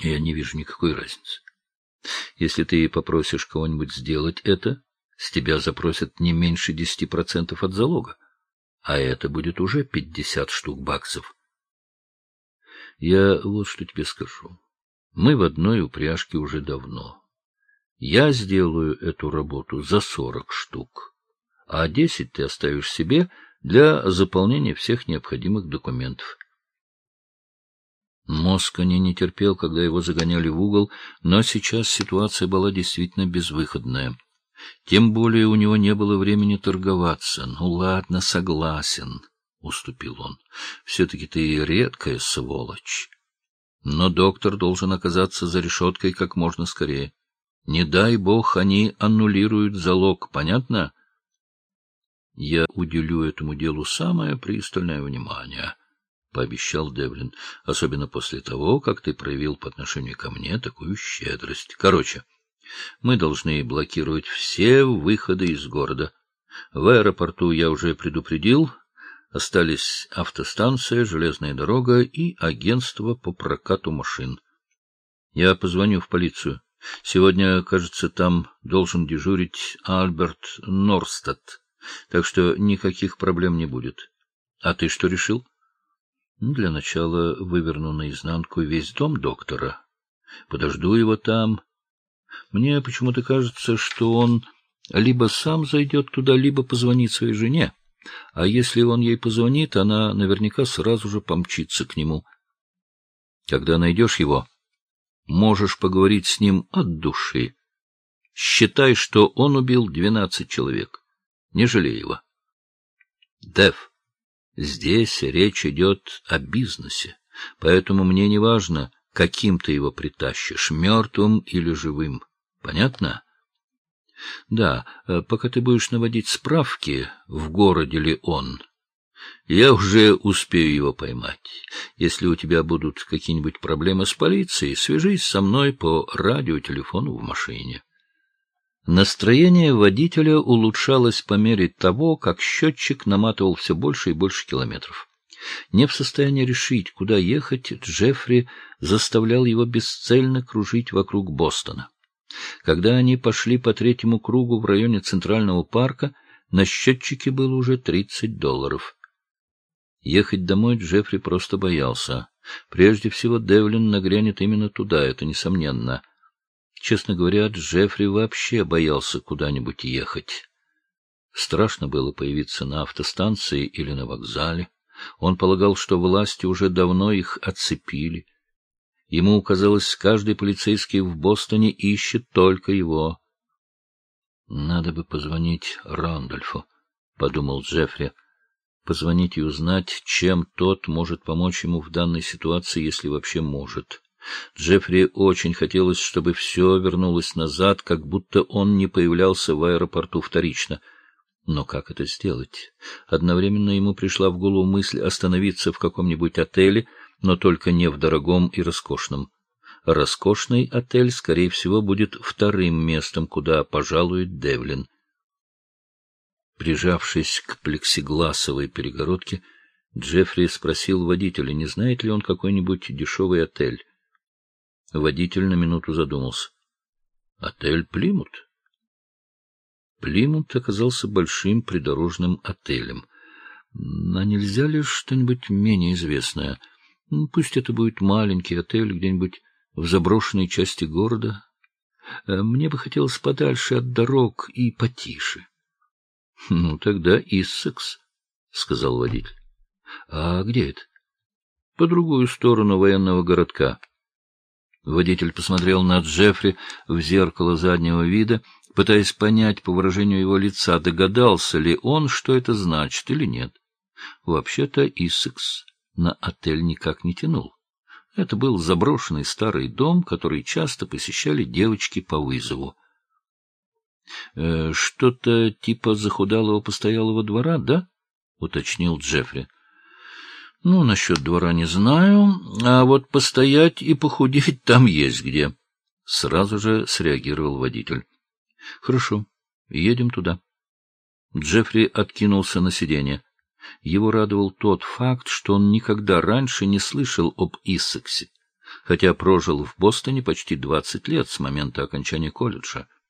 Я не вижу никакой разницы. Если ты попросишь кого-нибудь сделать это, с тебя запросят не меньше 10% от залога, а это будет уже 50 штук баксов. Я вот что тебе скажу. Мы в одной упряжке уже давно. Я сделаю эту работу за 40 штук, а 10 ты оставишь себе для заполнения всех необходимых документов. Москони не терпел, когда его загоняли в угол, но сейчас ситуация была действительно безвыходная. Тем более у него не было времени торговаться. — Ну, ладно, согласен, — уступил он. — Все-таки ты редкая сволочь. Но доктор должен оказаться за решеткой как можно скорее. Не дай бог, они аннулируют залог, понятно? — Я уделю этому делу самое пристальное внимание, — пообещал Девлин, — особенно после того, как ты проявил по отношению ко мне такую щедрость. Короче, мы должны блокировать все выходы из города. В аэропорту я уже предупредил, остались автостанция, железная дорога и агентство по прокату машин. Я позвоню в полицию. Сегодня, кажется, там должен дежурить Альберт Норстад, так что никаких проблем не будет. А ты что решил? Для начала выверну наизнанку весь дом доктора. Подожду его там. Мне почему-то кажется, что он либо сам зайдет туда, либо позвонит своей жене. А если он ей позвонит, она наверняка сразу же помчится к нему. Когда найдешь его, можешь поговорить с ним от души. Считай, что он убил 12 человек. Не жалей его. Дэв. Здесь речь идет о бизнесе, поэтому мне не важно, каким ты его притащишь, мертвым или живым. Понятно? Да, пока ты будешь наводить справки, в городе ли он, я уже успею его поймать. Если у тебя будут какие-нибудь проблемы с полицией, свяжись со мной по радиотелефону в машине. Настроение водителя улучшалось по мере того, как счетчик наматывал все больше и больше километров. Не в состоянии решить, куда ехать, Джеффри заставлял его бесцельно кружить вокруг Бостона. Когда они пошли по третьему кругу в районе Центрального парка, на счетчике было уже $30. Ехать домой Джеффри просто боялся. Прежде всего, Девлин нагрянет именно туда, это несомненно. Честно говоря, Джеффри вообще боялся куда-нибудь ехать. Страшно было появиться на автостанции или на вокзале. Он полагал, что власти уже давно их оцепили. Ему казалось, каждый полицейский в Бостоне ищет только его. «Надо бы позвонить Рандольфу», — подумал Джеффри. «Позвонить и узнать, чем тот может помочь ему в данной ситуации, если вообще может». Джеффри очень хотелось, чтобы все вернулось назад, как будто он не появлялся в аэропорту вторично. Но как это сделать? Одновременно ему пришла в голову мысль остановиться в каком-нибудь отеле, но только не в дорогом и роскошном. Роскошный отель, скорее всего, будет вторым местом, куда пожалует Девлин. Прижавшись к плексигласовой перегородке, Джеффри спросил водителя, не знает ли он какой-нибудь дешевый отель. Водитель на минуту задумался. Отель Плимут? Плимут оказался большим придорожным отелем. А нельзя ли что-нибудь менее известное? Пусть это будет маленький отель где-нибудь в заброшенной части города. Мне бы хотелось подальше от дорог и потише. — Ну, тогда Иссекс, — сказал водитель. — А где это? — По другую сторону военного городка. Водитель посмотрел на Джеффри в зеркало заднего вида, пытаясь понять по выражению его лица, догадался ли он, что это значит или нет. Вообще-то Иссекс на отель никак не тянул. Это был заброшенный старый дом, который часто посещали девочки по вызову. Что-то типа захудалого постоялого двора, да? — уточнил Джеффри. — Ну, насчет двора не знаю, а вот постоять и похудеть там есть где. Сразу же среагировал водитель. — Хорошо, едем туда. Джеффри откинулся на сиденье. Его радовал тот факт, что он никогда раньше не слышал об Иссексе. хотя прожил в Бостоне почти 20 лет с момента окончания колледжа.